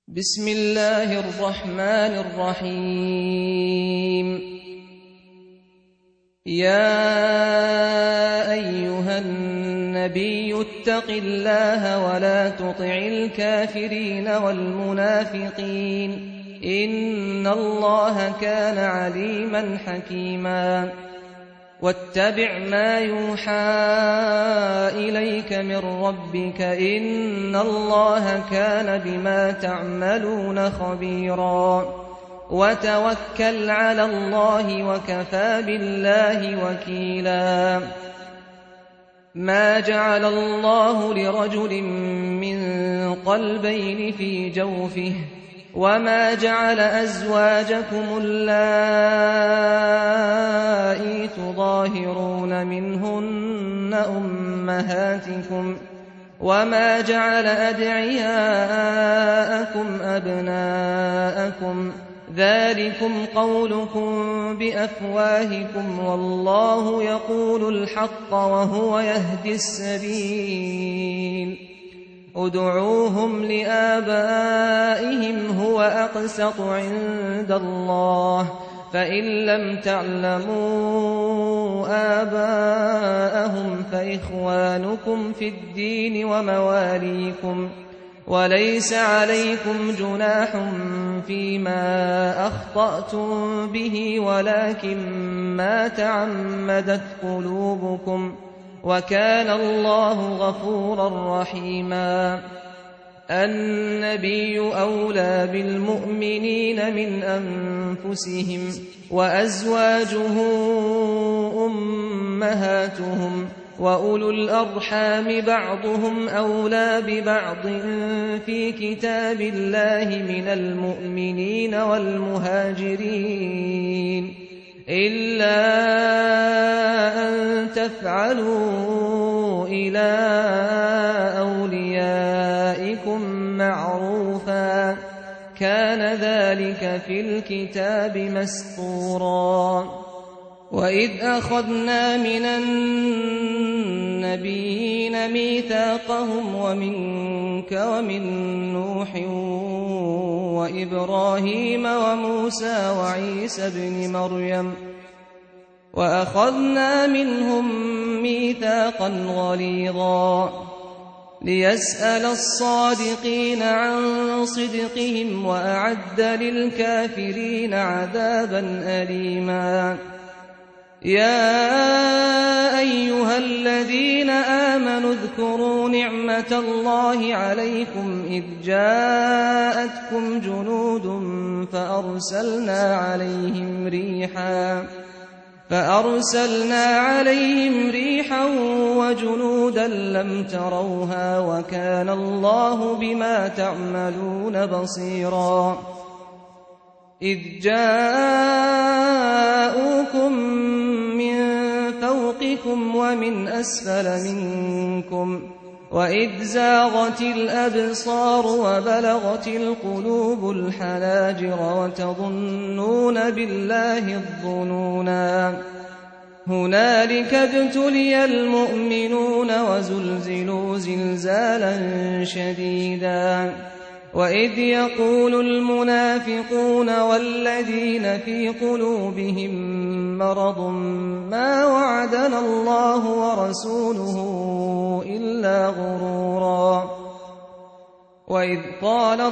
بسم الله الرحمن الرحيم. يا أيها النبي اتق الله ولا تطع الكافرين والمنافقين إن الله كان عليما حكيما. واتبع ما يوحى إليك من ربك إن الله كان بما تعملون خبيرا. وتوكل على الله وكفى بالله وكيلا. ما جعل الله لرجل من قلبين في جوفه وما جعل أزواجكم اللائي تظاهرون منهن أمهاتكم وما جعل أدعياءكم أبناءكم ذلكم قولكم بأفواهكم والله يقول الحق وهو يهدي السبيل. ادعوهم لآبائهم هو أقسط عند الله فإن لم تعلموا آباءهم فإخوانكم في الدين ومواليكم وليس عليكم جناح فيما أخطأتم به ولكن ما تعمدت قلوبكم وكان الله غفورا رحيما. النبي أولى بالمؤمنين من أنفسهم وأزواجه أمهاتهم وأولو الأرحام بعضهم أولى ببعض في كتاب الله من المؤمنين والمهاجرين إلا أن تفعلوا إلى أوليائكم معروفا كان ذلك في الكتاب مسطورا. وإذ أخذنا من النبيين ميثاقهم ومنك ومن نوح وإبراهيم وموسى وعيسى ابن مريم وأخذنا منهم ميثاقا غليظا ليسأل الصادقين عن صدقهم وأعد للكافرين عذابا أليما. يا أيها الذين آمنوا اذكروا نعمة الله عليكم إذ جاءتكم جنود فأرسلنا عليهم ريحا وجنودا لم تروها وكان الله بما تعملون بصيرا. إذ جاءوكم من فوقكم ومن أسفل منكم وإذ زاغت الأبصار وبلغت القلوب الحناجر وتظنون بالله الظنونا. هنالك ابتلي المؤمنون وزلزلوا زلزالا شديدا. وإذ يقول المنافقون والذين في قلوبهم مرض ما وعدنا الله ورسوله إلا غرورا. وإذ قالت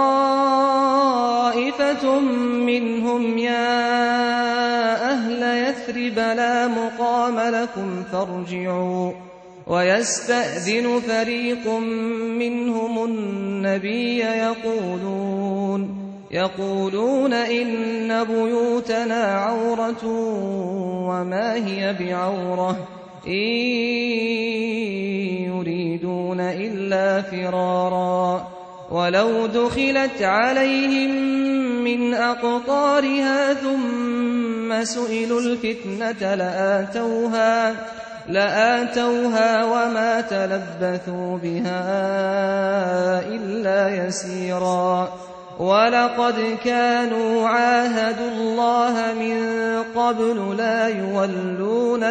طائفة منهم يا أهل يثرب لا مقام لكم فارجعوا ويستأذن فريق منهم النبي يقولون إن بيوتنا عورة وما هي بعورة إن يريدون إلا فرارا. ولو دخلت عليهم من أقطارها ثم سئلوا الفتنة لآتوها وما تلبثوا بها إلا يسيرا. ولقد كانوا عاهدوا الله من قبل لا يولون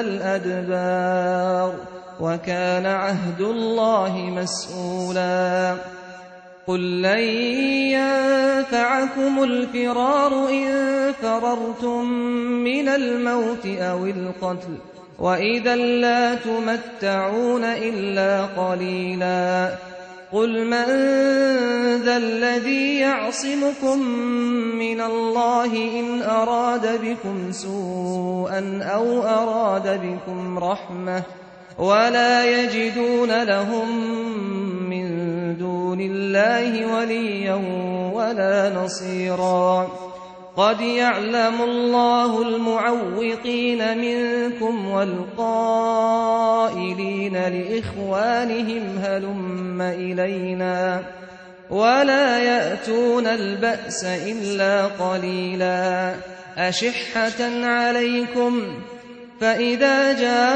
الأدبار وكان عهد الله مسؤولا. قل لن ينفعكم الفرار إن فررتم من الموت أو القتل وإذا لا تمتعون إلا قليلا قل من ذا الذي يعصمكم من الله إن أراد بكم سوءا أو أراد بكم رحمة ولا يجدون لهم من دون الله وليا ولا نصيرا قد يعلم الله المعوقين منكم والقائلين لإخوانهم هلم إلينا ولا يأتون البأس إلا قليلا أشحة عليكم فإذا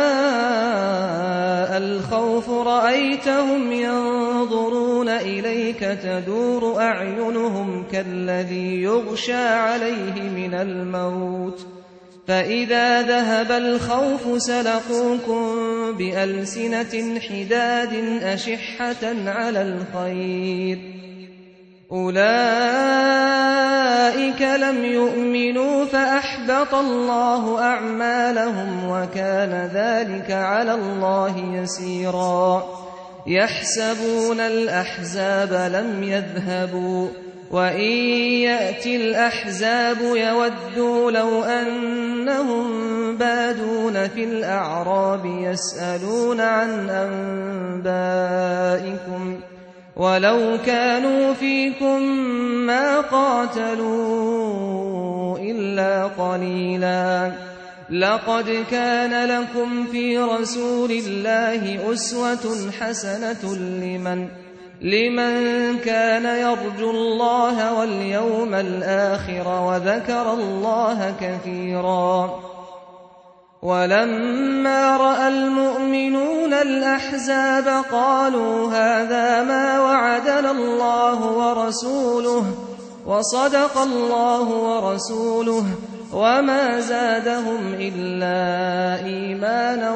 جاء الخوف رأيتهم ينظرون إليك تدور أعينهم كالذي يغشى عليه من الموت فإذا ذهب الخوف سلقوكم بألسنة حداد أشحة على الخير أولئك لم يؤمنوا فأحبط الله أعمالهم وكان ذلك على الله يسيرا يحسبون الأحزاب لم يذهبوا وإن يأتي الأحزاب يودوا لو أنهم بادون في الأعراب يسألون عن أنبائكم ولو كانوا فيكم ما قاتلوا إلا قليلا لقد كان لكم في رسول الله أسوة حسنة لمن كان يرجو الله واليوم الآخر وذكر الله كثيرا ولما رأى المؤمنون الأحزاب قالوا هذا ما وعدنا الله ورسوله وصدق الله ورسوله وما زادهم إلا إيمانا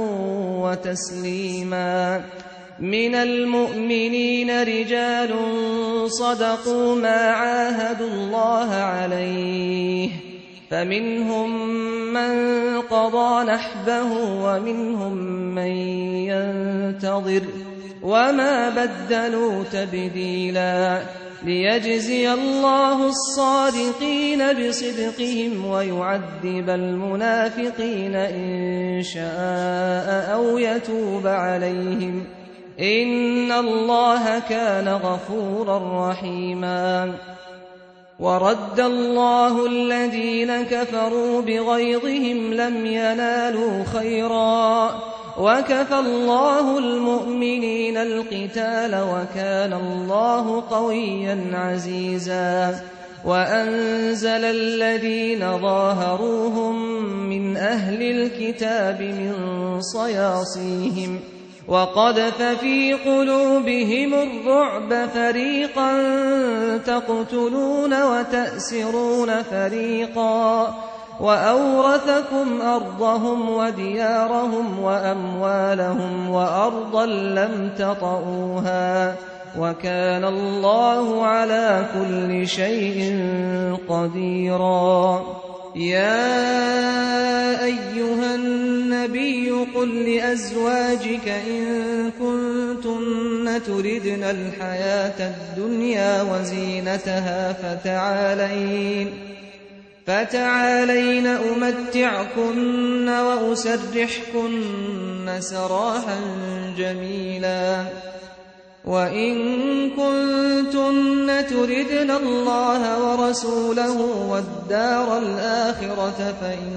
وتسليما من المؤمنين رجال صدقوا ما عاهدوا الله عليه فمنهم من قضى نحبه ومنهم من ينتظر وما بدلوا تبديلا ليجزي الله الصادقين بصدقهم ويعذب المنافقين إن شاء أو يتوب عليهم إن الله كان غفورا رحيما ورد الله الذين كفروا بغيظهم لم ينالوا خيرا وكفى الله المؤمنين القتال وكان الله قويا عزيزا وأنزل الذين ظاهروهم من أهل الكتاب من صياصيهم وقذف في قلوبهم الرعب فريقا تقتلون وتأسرون فريقا وأورثكم أرضهم وديارهم وأموالهم وأرضا لم تطئوها وكان الله على كل شيء قديرا يا أيها النبي قل لأزواجك إن كنتن تردن الحياة الدنيا وزينتها فتعالين أمتعكن وأسرحكن سراحا جميلا وإن كنتن تردن الله ورسوله والدار الآخرة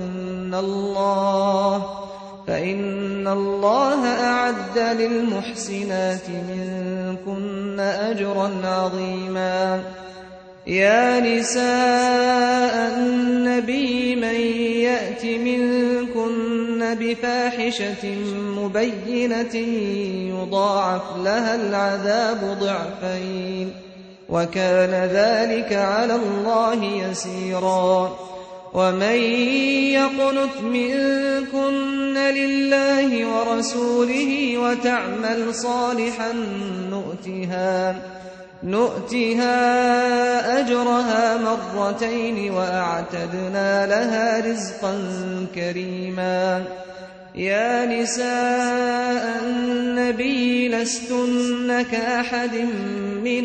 فإن الله أعد للمحسنات منكن أجرا عظيما يا نساء النبي من يأت منكن بفاحشة مبينة يضاعف لها العذاب ضعفين وكان ذلك على الله يسيرا ومن يقنت منكن لله ورسوله وتعمل صالحا نؤتها أجرها مرتين وأعتدنا لها رزقا كريما. يا نساء النبي لستن كأحد من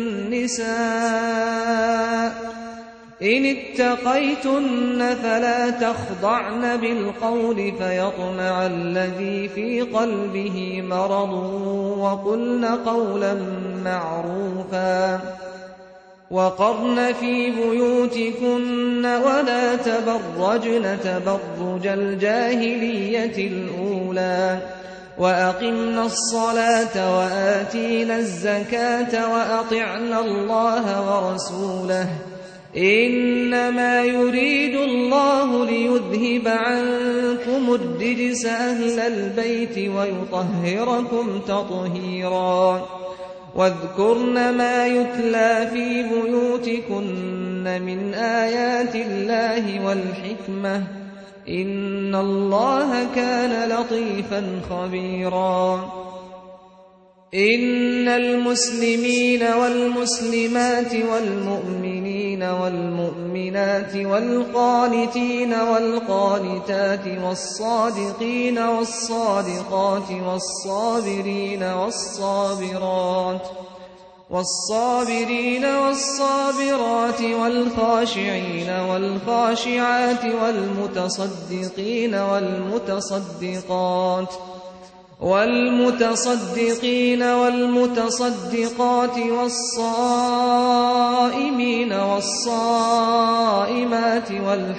النساء إن اتقيتن فلا تخضعن بالقول فيطمع الذي في قلبه مرض وقلن قولا معروفا. وقرن في بيوتكن ولا تبرجن تبرج الجاهلية الأولى وأقمنا الصلاة وآتينا الزكاة وأطعنا الله ورسوله إنما يريد الله ليذهب عنكم الرجس أهل البيت ويطهركم تطهيرا. واذكرن ما يتلى في بيوتكن من آيات الله والحكمة إن الله كان لطيفا خبيرا. إن المسلمين والمسلمات والمؤمنين والمؤمنات والقانتين والقانتات والصادقين والصادقات والصابرين والصابرات والخاشعين والخاشعات والمتصدقين والمتصدقات والصائمين والصائمات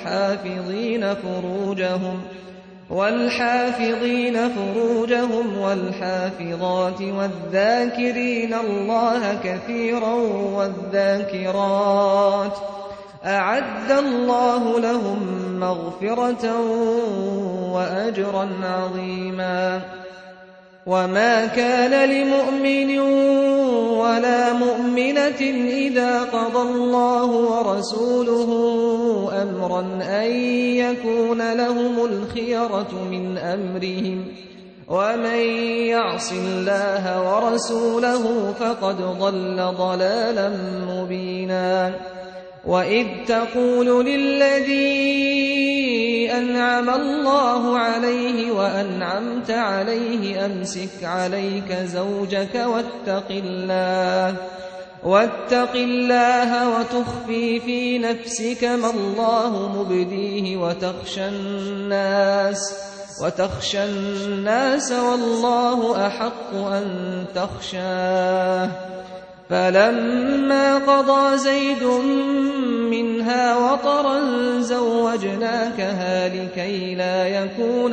والحافظين فروجهم والحافظات والذاكرين الله كثيرا والذاكرات أعد الله لهم مغفرة وأجرا عظيما. وما كان لمؤمن ولا مؤمنة إذا قضى الله ورسوله أمرا أن يكون لهم الخيرة من أمرهم ومن يعص الله ورسوله فقد ضل ضلالا مبينا. وإذ تقول للذي أنعم الله عليه وأنعمت عليه أمسك عليك زوجك واتق الله وتخفي في نفسك ما الله مبديه وتخشى الناس والله أحق أن تخشاه. فلما قضى زيد منها وطرا زوجناكها لكي لا يكون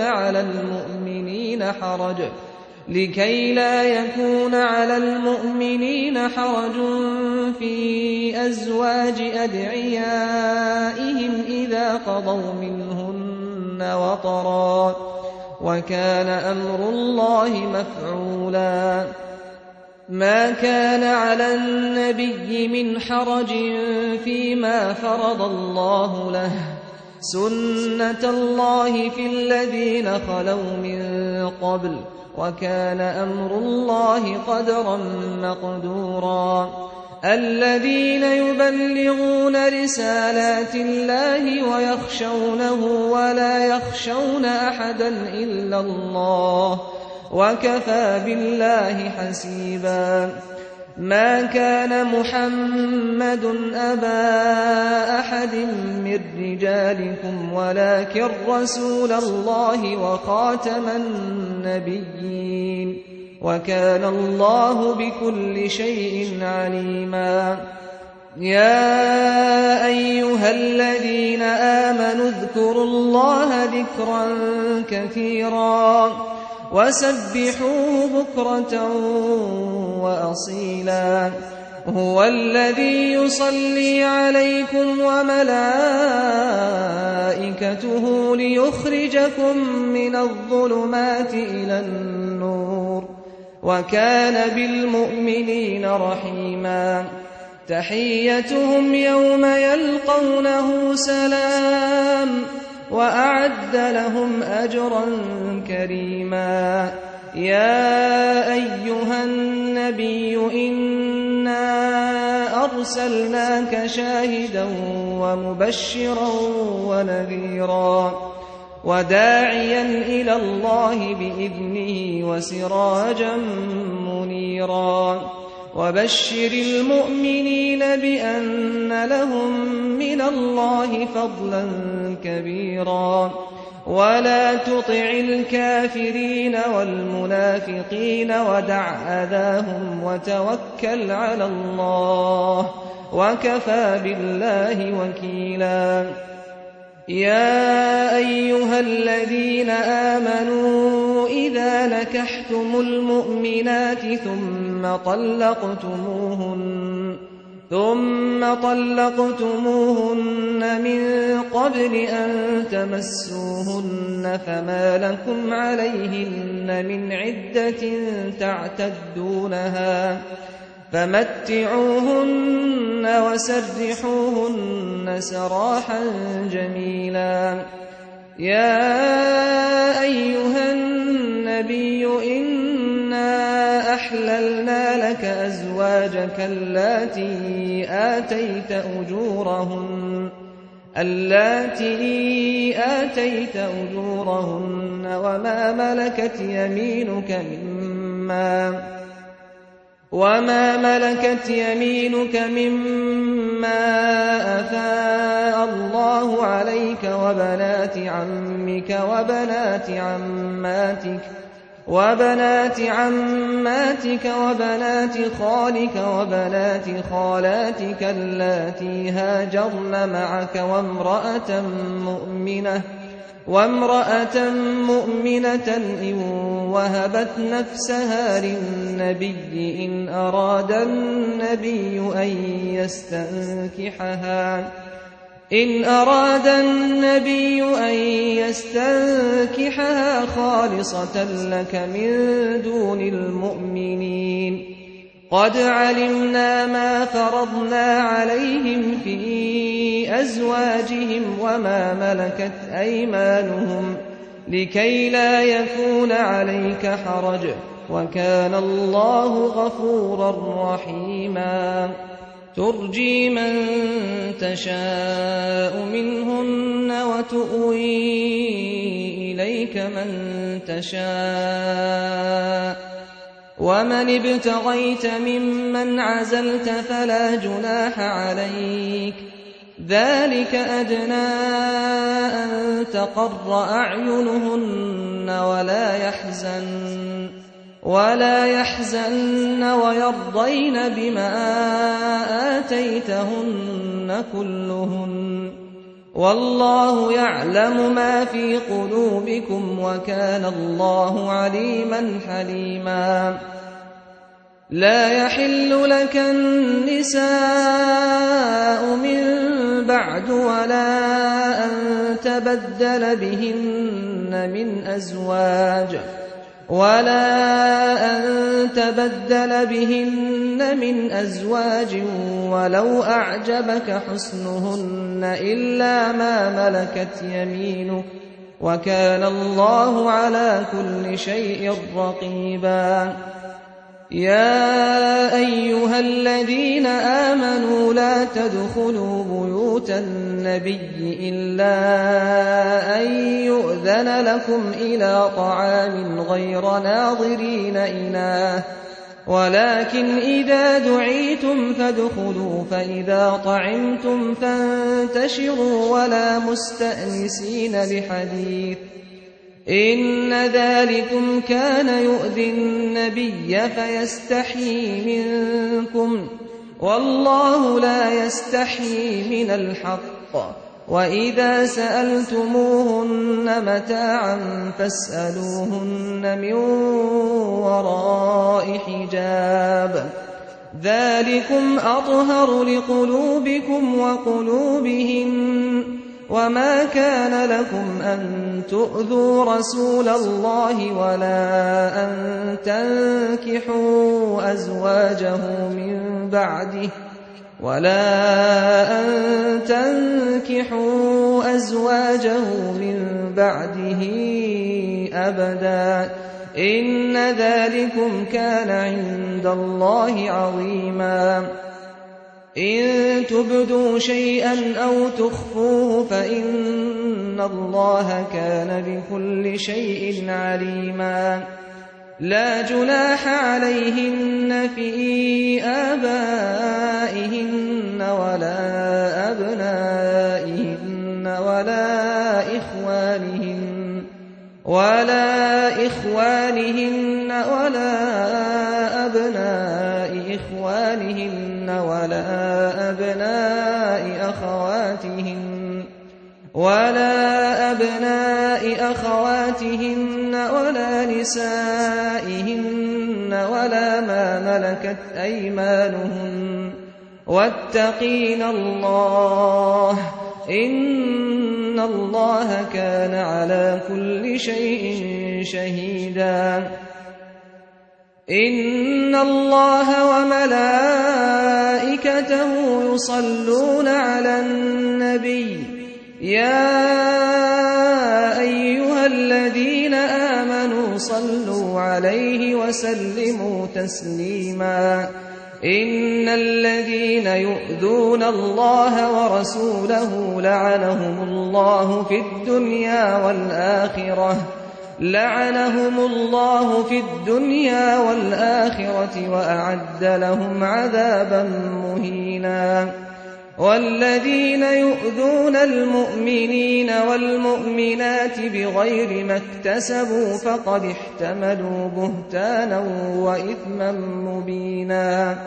على المؤمنين حرج في أزواج أدعيائهم إذا قضوا منهن وطرا وكان أمر الله مفعولا. ما كان على النبي من حرج فيما فرض الله له سنة الله في الذين خلوا من قبل وكان أمر الله قدرا مقدورا. الذين يبلغون رسالات الله ويخشونه ولا يخشون أحدا إلا الله وكفى بالله حسيبا. ما كان محمد أبا أحد من رجالكم ولكن رسول الله وخاتم النبيين وكان الله بكل شيء عليما. يا أيها الذين آمنوا اذكروا الله ذكرا كثيرا وسبحوه بكرة وأصيلا. هو الذي يصلي عليكم وملائكته ليخرجكم من الظلمات إلى النور وكان بالمؤمنين رحيما. تحيتهم يوم يلقونه سلام وأعد لهم أجرا كريما. يا أيها النبي إنا إِنَّا أَرْسَلْنَاكَ شَاهِدًا وَمُبَشِّرًا وَنَذِيرًا وَدَاعِيًا إِلَى اللَّهِ بِإِذْنِهِ وَسِرَاجًا مُنِيرًا وَبَشِّرِ الْمُؤْمِنِينَ بِأَنَّ لَهُم مِّنَ اللَّهِ فَضْلًا كَبِيرًا وَلَا تُطِعِ الْكَافِرِينَ وَالْمُنَافِقِينَ وَدَعْ أَذَاهُمْ وَتَوَكَّلْ عَلَى اللَّهِ وَكَفَى بِاللَّهِ وَكِيلًا يَا أَيُّهَا الَّذِينَ آمَنُوا إِذَا نَكَحْتُمُ الْمُؤْمِنَاتِ ثُمَّ طَلَّقْتُمُوهُنَّ مِن قَبْلِ أَن تَمَسُّوهُنَّ فَمَا لَكُمْ عَلَيْهِنَّ مِنْ عِدَّةٍ تَعْتَدُّونَهَا فَمَتِّعُوهُنَّ وَسَرِّحُوهُنَّ سَرَاحًا جَمِيلًا يَا أَيُّهَا النَّبِيُّ إِنَّا أَحْلَلْنَا لَكَ أَزْوَاجَكَ اللَّاتِي آتَيْتَ أُجُورَهُنَّ وَمَا مَلَكَتْ يَمِينُكَ مِمَّا أَفَاءَ اللَّهُ عَلَيْكَ وَبَنَاتِ عَمِّكَ وَبَنَاتِ عَمَّاتِكَ وَبَنَاتِ خَالِكَ وَبَنَاتِ خَالَاتِكَ اللَّاتِي هَاجَرْنَ مَعَكَ وَامْرَأَةً مُّؤْمِنَةً إِن وَهَبَتْ نَفْسَهَا لِلنَّبِيِّ إِنْ أَرَادَ النَّبِيُّ أَن يَسْتَنكِحَهَا خَالِصَةً لَّكَ مِن دُونِ الْمُؤْمِنِينَ قَدْ عَلِمْنَا مَا فَرَضْنَا عَلَيْهِمْ فِي أَزْوَاجِهِمْ وَمَا مَلَكَتْ أَيْمَانُهُمْ لِكَيْ لَا يَكُونَ عَلَيْكَ حَرَجٌ وَكَانَ اللَّهُ غَفُورًا رَّحِيمًا تُرْجِي مَن تَشَاءُ مِنْهُنَّ وَتُؤْوِي إِلَيْكَ مَن تَشَاءُ وَمَنِ ابْتَغَيْتَ مِمَّنْ عَزَلْتَ فَلَا جُنَاحَ عَلَيْكَ ذَلِكَ أَدْنَىٰ أَن تَقَرَّ أَعْيُنُهُنَّ وَلَا يَحْزَنَّ وَيَرْضَيْنَ بِمَا آتَيْتَهُنَّ كُلُّهُنَّ وَاللَّهُ يَعْلَمُ مَا فِي قُلُوبِكُمْ وَكَانَ اللَّهُ عَلِيمًا حَلِيمًا لَا يَحِلُّ لَكَ النِّسَاءُ مِن بَعْدُ وَلَا أَن تَبَدَّلَ بِهِنَّ مِنْ أَزْوَاجٍ وَلَوْ أَعْجَبَكَ حُسْنُهُنَّ إِلَّا مَا مَلَكَتْ يَمِينُكَ وَكَانَ اللَّهُ عَلَى كُلِّ شَيْءٍ رَّقِيبًا يَا أَيُّهَا الَّذِينَ آمَنُوا لَا تَدْخُلُوا بُيُوتَ النَّبِيِّ إِلَّا أَن يُؤْذَنَ لَكُمْ إِلَىٰ طَعَامٍ غَيْرَ نَاظِرِينَ إِنَاهَ وَلَٰكِنْ إِذَا دُعِيتُمْ فَادْخُلُوا فَإِذَا طَعِمْتُمْ فَانتَشِرُوا وَلَا مُسْتَأْنِسِينَ لِحَدِيثٍ إِنَّ ذَٰلِكُمْ كَانَ يُؤْذِي النَّبِيَّ فَيَسْتَحْيِي مِنكُمْ وَاللَّهُ لَا يَسْتَحْيِي مِنَ الْحَقِّ وَإِذَا سَأَلْتُمُوهُنَّ مَتَاعًا فَاسْأَلُوهُنَّ مِن وَرَاءِ حِجَابٍ ذَٰلِكُمْ أَطْهَرُ لِقُلُوبِكُمْ وَقُلُوبِهِنَّ وَمَا كَانَ لَكُمْ أَن تُؤْذُوا رَسُولَ اللَّهِ وَلَا أَن تَنكِحُوا أَزْوَاجَهُ مِن بَعْدِهِ أَبَدًا إن ذلكم كان عند الله عظيما إن تبدوا شيئا أو تخفوه فإن الله كان بكل شيء عليما لا جناح عليهن في آبائهن ولا أبنائهن ولا إخوانهن ولا أبناء إخوانهن ولا أبناء أخواتهن ولا نسائهن ولا ما ملكت أيمانهن واتقين الله إن الله كان على كل شيء شهيدا إن الله وملائكته يصلون على النبي يا أيها الذين آمنوا صلوا عليه وسلموا تسليما إن الذين يؤذون الله ورسوله لعنهم الله في الدنيا والآخرة وأعد لهم عذابا مهينا والذين يؤذون المؤمنين والمؤمنات بغير ما اكتسبوا فقد احتملوا بهتانا وإثما مبينا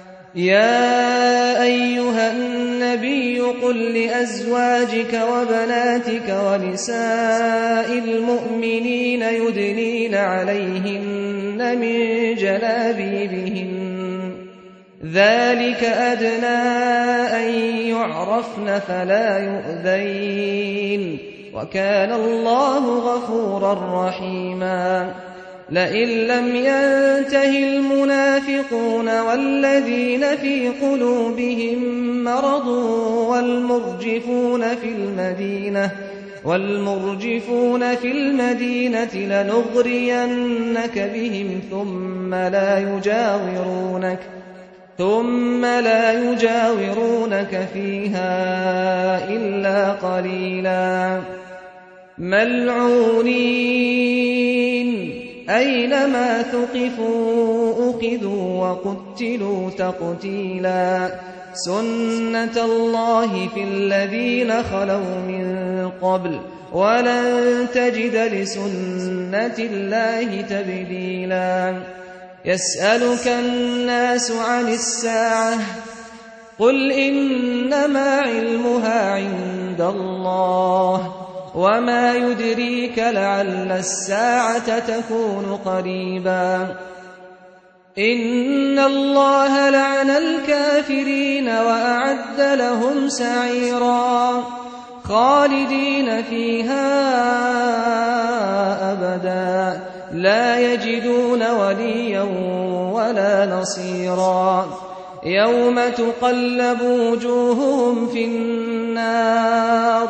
يا أيها النبي قل لأزواجك وبناتك ونساء المؤمنين يدنين عليهن من جلابيبهن ذلك أدنى أن يعرفن فلا يؤذين وكان الله غفورا رحيما لئن لم ينته المنافقون والذين في قلوبهم مرض والمرجفون في المدينة لنغرينك بهم ثم لا يجاورونك فيها إلا قليلا ملعونين أينما ثقفوا أخذوا وقتلوا تقتيلا سنة الله في الذين خلوا من قبل ولن تجد لسنة الله تبديلا يسألك الناس عن الساعة قل إنما علمها عند الله وما يدريك لعل الساعة تكون قريبا إن الله لعن الكافرين وأعد لهم سعيرا خالدين فيها أبدا لا يجدون وليا ولا نصيرا يوم تقلب وجوههم في النار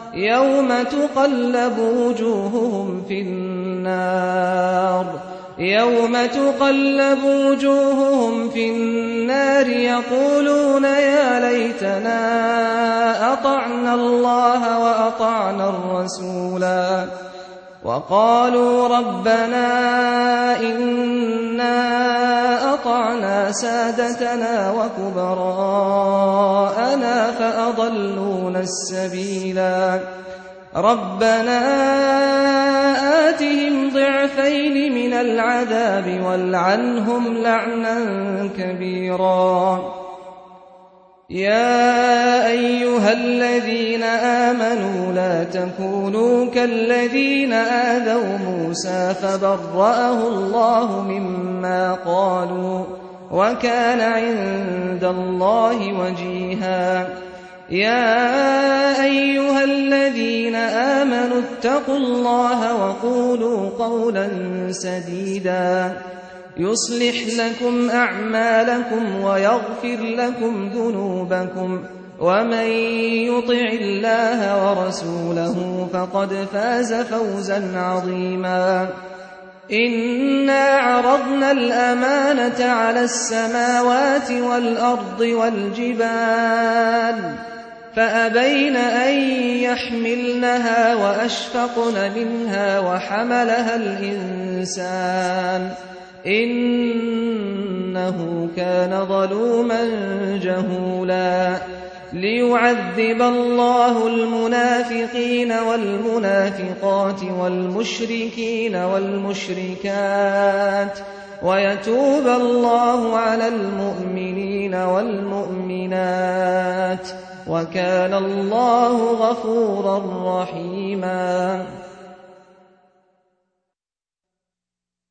يقولون يا ليتنا أطعنا الله وأطعنا الرسولا وقالوا ربنا إنا أطعنا سادتنا وكبراءنا فأضلونا السبيلا ربنا آتهم ضعفين من العذاب والعنهم لعنا كبيرا يا أيها الذين آمنوا لا تكونوا كالذين آذوا موسى فبرأه الله مما قالوا وكان عند الله وجيها يا أيها الذين آمنوا اتقوا الله وقولوا قولا سديدا يصلح لكم أعمالكم ويغفر لكم ذنوبكم ومن يطع الله ورسوله فقد فاز فوزا عظيما إنا عرضنا الأمانة على السماوات والأرض والجبال فأبين أن يحملنها وأشفقن منها وحملها الإنسان إنه كان ظلوما جهولا ليعذب الله المنافقين والمنافقات والمشركين والمشركات ويتوب الله على المؤمنين والمؤمنات وكان الله غفورا رحيما